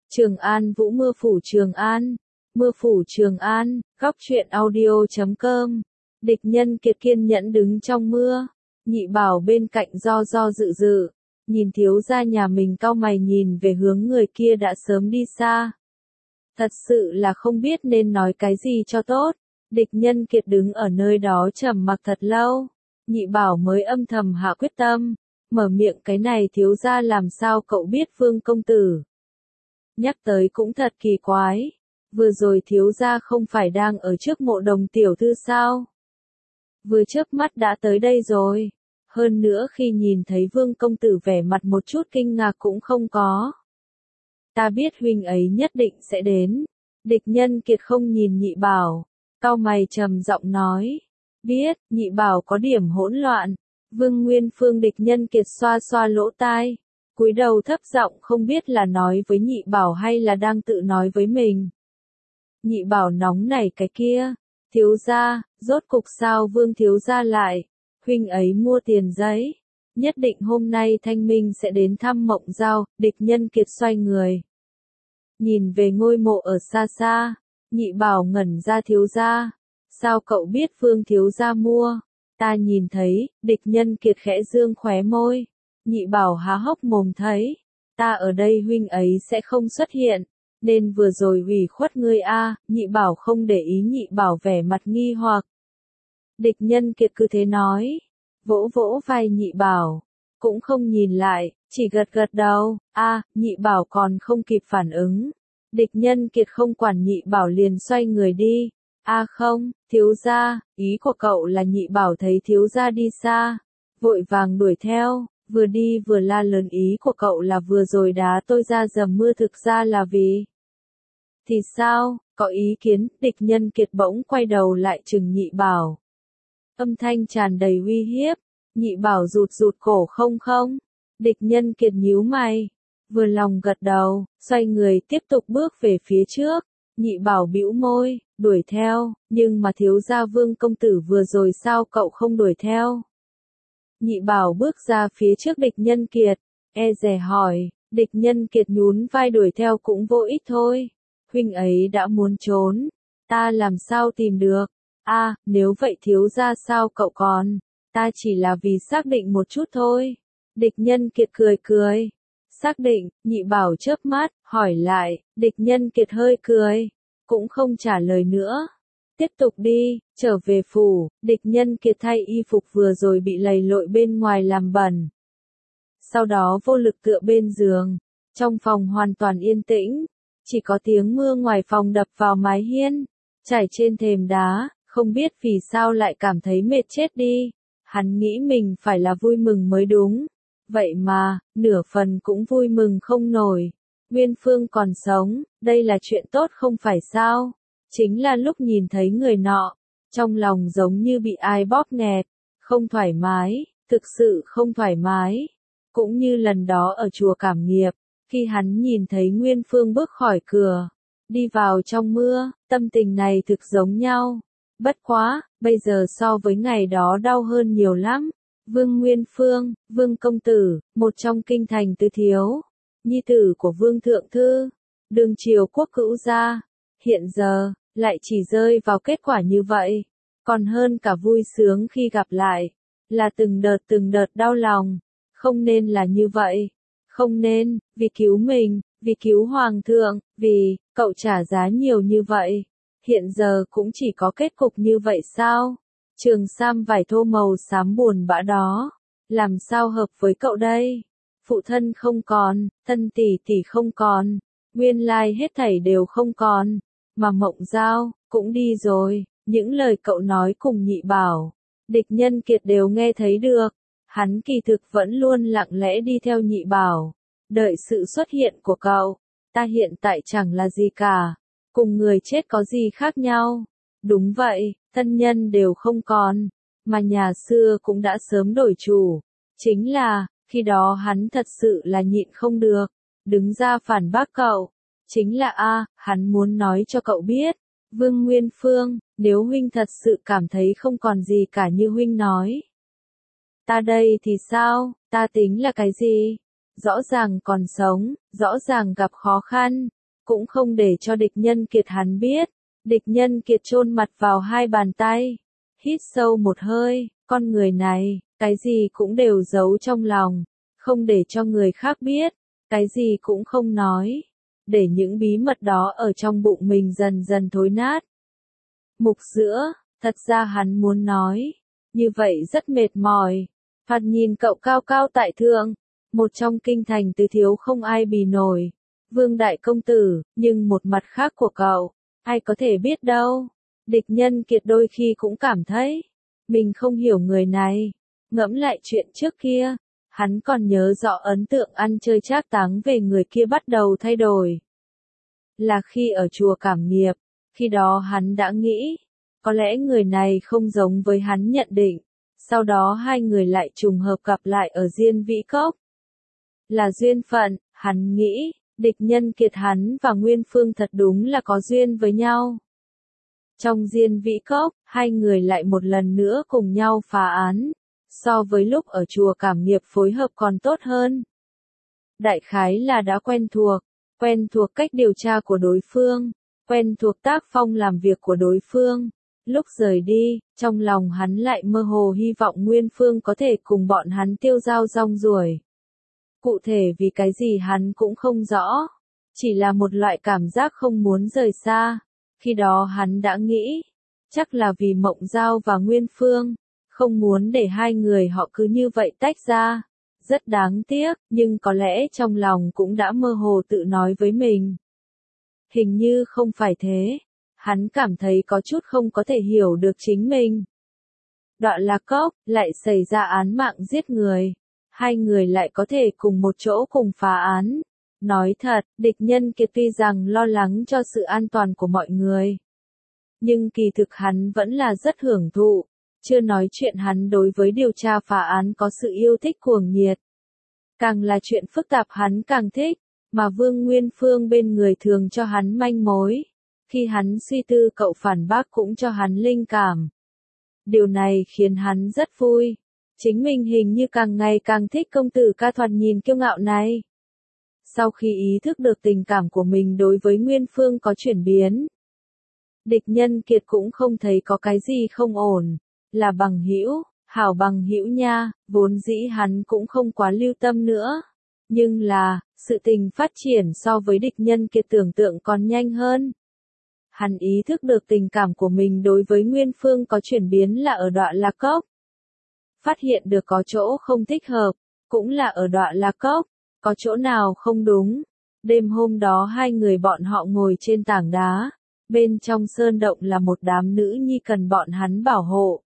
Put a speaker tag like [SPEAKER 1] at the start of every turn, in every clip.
[SPEAKER 1] Trường An Vũ mưa phủ Trường An, mưa phủ Trường An, góc truyện audio.com. Địch Nhân Kiệt kiên nhẫn đứng trong mưa, Nhị Bảo bên cạnh do dự dự, nhìn thiếu gia nhà mình cau mày nhìn về hướng người kia đã sớm đi xa. Thật sự là không biết nên nói cái gì cho tốt. Địch Nhân Kiệt đứng ở nơi đó trầm mặc thật lâu, Nhị Bảo mới âm thầm hạ quyết tâm, mở miệng cái này thiếu gia làm sao cậu biết Vương công tử. Nhắc tới cũng thật kỳ quái, vừa rồi thiếu gia không phải đang ở trước mộ Đồng tiểu thư sao? Vừa chớp mắt đã tới đây rồi, hơn nữa khi nhìn thấy Vương công tử vẻ mặt một chút kinh ngạc cũng không có. Ta biết huynh ấy nhất định sẽ đến. Địch Nhân Kiệt không nhìn Nhị Bảo, cau mày trầm giọng nói. Biết. Nhị Bảo có điểm hỗn loạn. Vương Nguyên Phương Địch Nhân Kiệt xoa xoa lỗ tai, cúi đầu thấp giọng không biết là nói với Nhị Bảo hay là đang tự nói với mình. Nhị Bảo nóng nảy cái kia. Thiếu gia, rốt cục sao Vương thiếu gia lại? Huynh ấy mua tiền giấy. Nhất định hôm nay Thanh Minh sẽ đến thăm Mộng Giao. Địch Nhân Kiệt xoay người, nhìn về ngôi mộ ở xa xa. Nhị Bảo ngẩn ra. Thiếu gia, sao cậu biết Vương thiếu gia mua? Ta nhìn thấy. Địch Nhân Kiệt khẽ dương khóe môi. Nhị Bảo há hốc mồm thấy. Ta ở đây huynh ấy sẽ không xuất hiện, nên vừa rồi ủy khuất ngươi a. Nhị Bảo không để ý. Nhị Bảo vẻ mặt nghi hoặc. Địch Nhân Kiệt cứ thế nói, vỗ vỗ vai Nhị Bảo, cũng không nhìn lại, chỉ gật gật đầu. Nhị Bảo còn không kịp phản ứng. Địch Nhân Kiệt không quản Nhị Bảo liền xoay người đi. Không, thiếu gia, ý của cậu là? Nhị Bảo thấy thiếu gia đi xa, vội vàng đuổi theo, vừa đi vừa la lớn. Ý của cậu là vừa rồi đá tôi ra dầm mưa thực ra là vì... Thì sao, có ý kiến? Địch Nhân Kiệt bỗng quay đầu lại trừng Nhị Bảo, âm thanh tràn đầy uy hiếp. Nhị Bảo rụt cổ. Không. Địch Nhân Kiệt nhíu mày, vừa lòng gật đầu, xoay người tiếp tục bước về phía trước. Nhị Bảo bĩu môi, đuổi theo, nhưng mà thiếu gia Vương công tử vừa rồi sao cậu không đuổi theo? Nhị Bảo bước ra phía trước Địch Nhân Kiệt, e dè hỏi. Địch Nhân Kiệt nhún vai, đuổi theo cũng vô ích thôi. Huynh ấy đã muốn trốn, ta làm sao tìm được? Nếu vậy thiếu gia sao cậu còn? Ta chỉ là vì xác định một chút thôi. Địch Nhân Kiệt cười. Xác định? Nhị Bảo chớp mắt, hỏi lại. Địch Nhân Kiệt hơi cười, cũng không trả lời nữa. Tiếp tục đi, trở về phủ. Địch Nhân Kiệt thay y phục vừa rồi bị lầy lội bên ngoài làm bẩn, sau đó vô lực tựa bên giường. Trong phòng hoàn toàn yên tĩnh, chỉ có tiếng mưa ngoài phòng đập vào mái hiên, chảy trên thềm đá. Không biết vì sao lại cảm thấy mệt chết đi. Hắn nghĩ mình phải là vui mừng mới đúng, vậy mà nửa phần cũng vui mừng không nổi. Nguyên Phương còn sống, đây là chuyện tốt không phải sao? Chính là lúc nhìn thấy người nọ, trong lòng giống như bị ai bóp nghẹt, không thoải mái, thực sự không thoải mái. Cũng như lần đó ở chùa Cảm Nghiệp, khi hắn nhìn thấy Nguyên Phương bước khỏi cửa, đi vào trong mưa, tâm tình này thực giống nhau. Bất quá, bây giờ so với ngày đó đau hơn nhiều lắm. Vương Nguyên Phương, Vương công tử, một trong kinh thành tứ thiếu, nhi tử của Vương thượng thư, đương triều quốc cữu gia, hiện giờ lại chỉ rơi vào kết quả như vậy, còn hơn cả vui sướng khi gặp lại, là từng đợt đau lòng. Không nên là như vậy, không nên, vì cứu mình, vì cứu hoàng thượng, vì cậu trả giá nhiều như vậy, hiện giờ cũng chỉ có kết cục như vậy sao? Trường sam vải thô màu xám buồn bã đó, làm sao hợp với cậu đây? Phụ thân không còn, thân tỷ tỷ không còn, nguyên lai hết thảy đều không còn, mà Mộng Giao cũng đi rồi. Những lời cậu nói cùng Nhị Bảo, Địch Nhân Kiệt đều nghe thấy được. Hắn kỳ thực vẫn luôn lặng lẽ đi theo Nhị Bảo, đợi sự xuất hiện của cậu. Ta hiện tại chẳng là gì cả, cùng người chết có gì khác nhau? Đúng vậy, thân nhân đều không còn, mà nhà xưa cũng đã sớm đổi chủ. Chính là, khi đó hắn thật sự là nhịn không được, đứng ra phản bác cậu. Chính là hắn muốn nói cho cậu biết, Vương Nguyên Phương, nếu huynh thật sự cảm thấy không còn gì cả như huynh nói, ta đây thì sao? Ta tính là cái gì? Rõ ràng còn sống, rõ ràng gặp khó khăn, cũng không để cho địch nhân kiệt hắn biết. Địch nhân kiệt chôn mặt vào hai bàn tay, hít sâu một hơi, con người này, cái gì cũng đều giấu trong lòng, không để cho người khác biết, cái gì cũng không nói, để những bí mật đó ở trong bụng mình dần dần thối nát. Mục Giữa, thật ra hắn muốn nói, như vậy rất mệt mỏi. Thoạt nhìn cậu cao cao tại thượng, một trong kinh thành tứ thiếu không ai bì nổi, Vương đại công tử, nhưng một mặt khác của cậu, ai có thể biết đâu. Địch nhân kiệt đôi khi cũng cảm thấy, mình không hiểu người này. Ngẫm lại chuyện trước kia, hắn còn nhớ rõ ấn tượng ăn chơi trác táng về người kia bắt đầu thay đổi. Là khi ở chùa Cảm Nghiệp, khi đó hắn đã nghĩ, có lẽ người này không giống với hắn nhận định. Sau đó hai người lại trùng hợp gặp lại ở Diên Vĩ Cốc. Là duyên phận, hắn nghĩ, địch nhân kiệt hắn và Nguyên Phương thật đúng là có duyên với nhau. Trong Diên Vĩ Cốc, hai người lại một lần nữa cùng nhau phá án, so với lúc ở chùa Cảm Nghiệp phối hợp còn tốt hơn. Đại khái là đã quen thuộc cách điều tra của đối phương, quen thuộc tác phong làm việc của đối phương. Lúc rời đi, trong lòng hắn lại mơ hồ hy vọng Nguyên Phương có thể cùng bọn hắn tiêu dao rong ruổi. Cụ thể vì cái gì hắn cũng không rõ, chỉ là một loại cảm giác không muốn rời xa. Khi đó hắn đã nghĩ, chắc là vì Mộng Giao và Nguyên Phương, không muốn để hai người họ cứ như vậy tách ra. Rất đáng tiếc, nhưng có lẽ trong lòng cũng đã mơ hồ tự nói với mình. Hình như không phải thế. Hắn cảm thấy có chút không có thể hiểu được chính mình. Đoạn Lạc Cốc, lại xảy ra án mạng giết người. Hai người lại có thể cùng một chỗ cùng phá án. Nói thật, địch nhân kiệt tuy rằng lo lắng cho sự an toàn của mọi người. Nhưng kỳ thực hắn vẫn là rất hưởng thụ. Chưa nói chuyện hắn đối với điều tra phá án có sự yêu thích cuồng nhiệt. Càng là chuyện phức tạp hắn càng thích, mà Vương Nguyên Phương bên người thường cho hắn manh mối. Khi hắn suy tư cậu phản bác cũng cho hắn linh cảm. Điều này khiến hắn rất vui. Chính mình hình như càng ngày càng thích công tử ca thoạt nhìn kiêu ngạo này. Sau khi ý thức được tình cảm của mình đối với Nguyên Phương có chuyển biến, địch nhân kiệt cũng không thấy có cái gì không ổn. Là bằng hữu, hảo bằng hữu nha, vốn dĩ hắn cũng không quá lưu tâm nữa. Nhưng là, sự tình phát triển so với địch nhân kiệt tưởng tượng còn nhanh hơn. Hắn ý thức được tình cảm của mình đối với Nguyên Phương có chuyển biến là ở Đoạn Lạc Cốc. Phát hiện được có chỗ không thích hợp, cũng là ở Đoạn Lạc Cốc, có chỗ nào không đúng. Đêm hôm đó hai người bọn họ ngồi trên tảng đá, bên trong sơn động là một đám nữ nhi cần bọn hắn bảo hộ.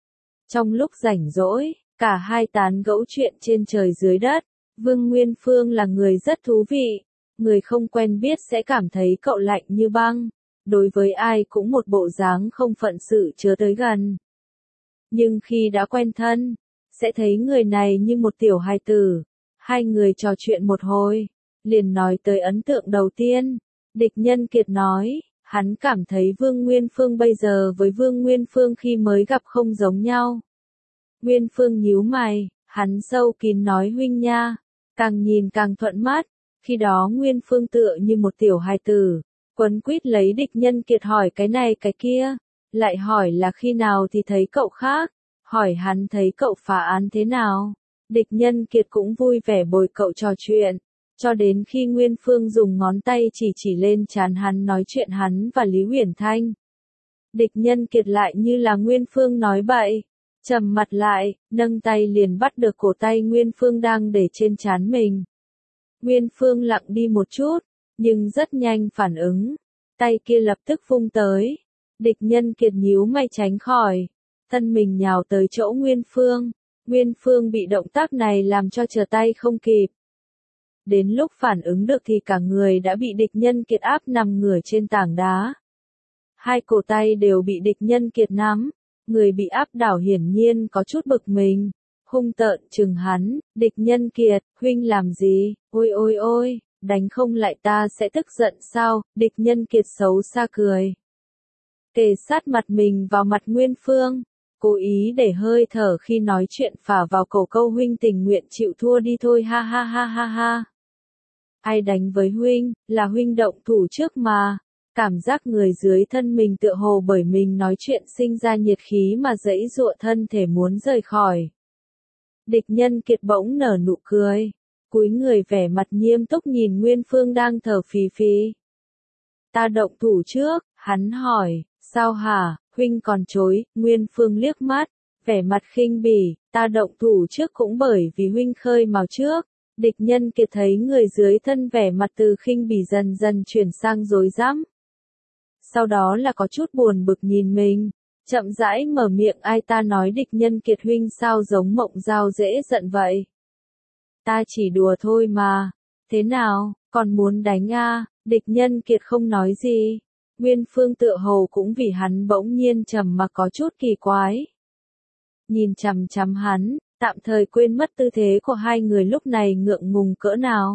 [SPEAKER 1] Trong lúc rảnh rỗi, cả hai tán gẫu chuyện trên trời dưới đất. Vương Nguyên Phương là người rất thú vị, người không quen biết sẽ cảm thấy cậu lạnh như băng. Đối với ai cũng một bộ dáng không phận sự chớ tới gần. Nhưng khi đã quen thân, sẽ thấy người này như một tiểu hài tử. Hai người trò chuyện một hồi, liền nói tới ấn tượng đầu tiên. Địch nhân kiệt nói, hắn cảm thấy Vương Nguyên Phương bây giờ với Vương Nguyên Phương khi mới gặp không giống nhau. Nguyên Phương nhíu mày, hắn sâu kín nói huynh nha, càng nhìn càng thuận mắt. Khi đó Nguyên Phương tựa như một tiểu hài tử. Quấn quýt lấy địch nhân kiệt hỏi cái này cái kia, lại hỏi là khi nào thì thấy cậu khác, hỏi hắn thấy cậu phá án thế nào. Địch nhân kiệt cũng vui vẻ bồi cậu trò chuyện, cho đến khi Nguyên Phương dùng ngón tay chỉ lên trán hắn nói chuyện hắn và Lý Huyền Thanh. Địch nhân kiệt lại như là Nguyên Phương nói bậy, trầm mặt lại, nâng tay liền bắt được cổ tay Nguyên Phương đang để trên trán mình. Nguyên Phương lặng đi một chút, nhưng rất nhanh phản ứng, tay kia lập tức vung tới. Địch nhân kiệt nhíu mày tránh khỏi, thân mình nhào tới chỗ Nguyên Phương. Nguyên Phương bị động tác này làm cho trở tay không kịp. Đến lúc phản ứng được thì cả người đã bị địch nhân kiệt áp nằm ngửa trên tảng đá. Hai cổ tay đều bị địch nhân kiệt nắm, người bị áp đảo hiển nhiên có chút bực mình. Hung tợn chừng hắn, địch nhân kiệt, huynh làm gì, ôi ôi ôi. Đánh không lại ta sẽ tức giận sao, địch nhân kiệt xấu xa cười. Kề sát mặt mình vào mặt Nguyên Phương, cố ý để hơi thở khi nói chuyện phả vào cổ câu huynh tình nguyện chịu thua đi thôi ha ha ha ha ha. Ai đánh với huynh, là huynh động thủ trước mà. Cảm giác người dưới thân mình tựa hồ bởi mình nói chuyện sinh ra nhiệt khí mà giãy giụa thân thể muốn rời khỏi. Địch Nhân Kiệt bỗng nở nụ cười, cúi người vẻ mặt nghiêm túc nhìn Nguyên Phương đang thở phì phì. Ta động thủ trước, hắn hỏi, sao hả, huynh còn chối, Nguyên Phương liếc mắt, vẻ mặt khinh bỉ, ta động thủ trước cũng bởi vì huynh khơi mào trước. Địch Nhân Kiệt thấy người dưới thân vẻ mặt từ khinh bỉ dần dần chuyển sang rối rắm. Sau đó là có chút buồn bực nhìn mình, chậm rãi mở miệng, ai ta nói Địch Nhân Kiệt huynh sao giống Mộng Giao dễ giận vậy. Ta chỉ đùa thôi mà, thế nào, còn muốn đánh à? Địch Nhân Kiệt không nói gì. Nguyên Phương tựa hồ cũng vì hắn bỗng nhiên trầm mặc có chút kỳ quái. Nhìn chằm chằm hắn, tạm thời quên mất tư thế của hai người lúc này ngượng ngùng cỡ nào.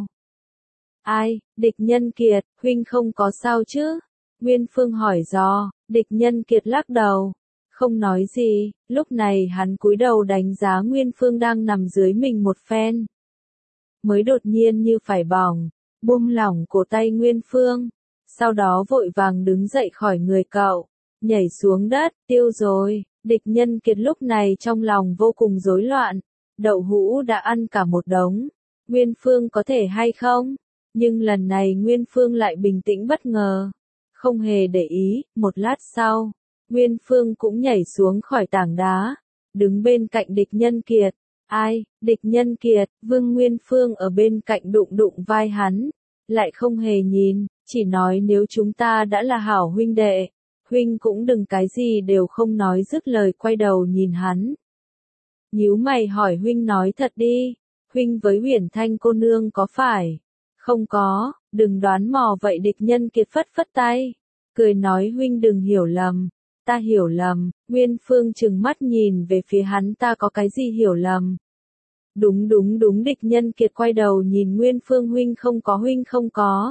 [SPEAKER 1] Ai, Địch Nhân Kiệt, huynh không có sao chứ? Nguyên Phương hỏi dò. Địch Nhân Kiệt lắc đầu, không nói gì. Lúc này hắn cúi đầu đánh giá Nguyên Phương đang nằm dưới mình một phen. Mới đột nhiên như phải bỏng, buông lỏng cổ tay Nguyên Phương. Sau đó vội vàng đứng dậy khỏi người cậu, nhảy xuống đất, tiêu rồi. Địch Nhân Kiệt lúc này trong lòng vô cùng rối loạn. Đậu hũ đã ăn cả một đống. Nguyên Phương có thể hay không? Nhưng lần này Nguyên Phương lại bình tĩnh bất ngờ. Không hề để ý, một lát sau, Nguyên Phương cũng nhảy xuống khỏi tảng đá, đứng bên cạnh Địch Nhân Kiệt. Ai, Địch Nhân Kiệt, Vương Nguyên Phương ở bên cạnh đụng đụng vai hắn, lại không hề nhìn, chỉ nói nếu chúng ta đã là hảo huynh đệ, huynh cũng đừng cái gì đều không nói, dứt lời quay đầu nhìn hắn. Nhíu mày hỏi, huynh nói thật đi, huynh với Huyền Thanh cô nương có phải? Không có, đừng đoán mò vậy. Địch Nhân Kiệt phất phất tay, cười nói, huynh đừng hiểu lầm, ta hiểu lầm. Nguyên Phương trừng mắt nhìn về phía hắn, ta có cái gì hiểu lầm? Đúng đúng đúng. Địch Nhân Kiệt quay đầu nhìn Nguyên Phương, huynh không có, huynh không có.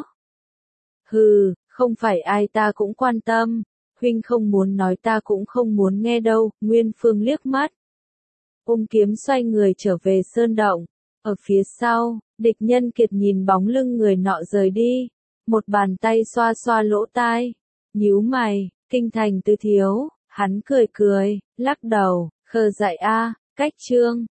[SPEAKER 1] Hừ, không phải ai ta cũng quan tâm, huynh không muốn nói ta cũng không muốn nghe đâu. Nguyên Phương liếc mắt, ôm kiếm xoay người trở về sơn động. Ở phía sau, Địch Nhân Kiệt nhìn bóng lưng người nọ rời đi, một bàn tay xoa xoa lỗ tai, nhíu mày, kinh thành Tư thiếu, hắn cười cười, lắc đầu, khờ dại a, cách chương.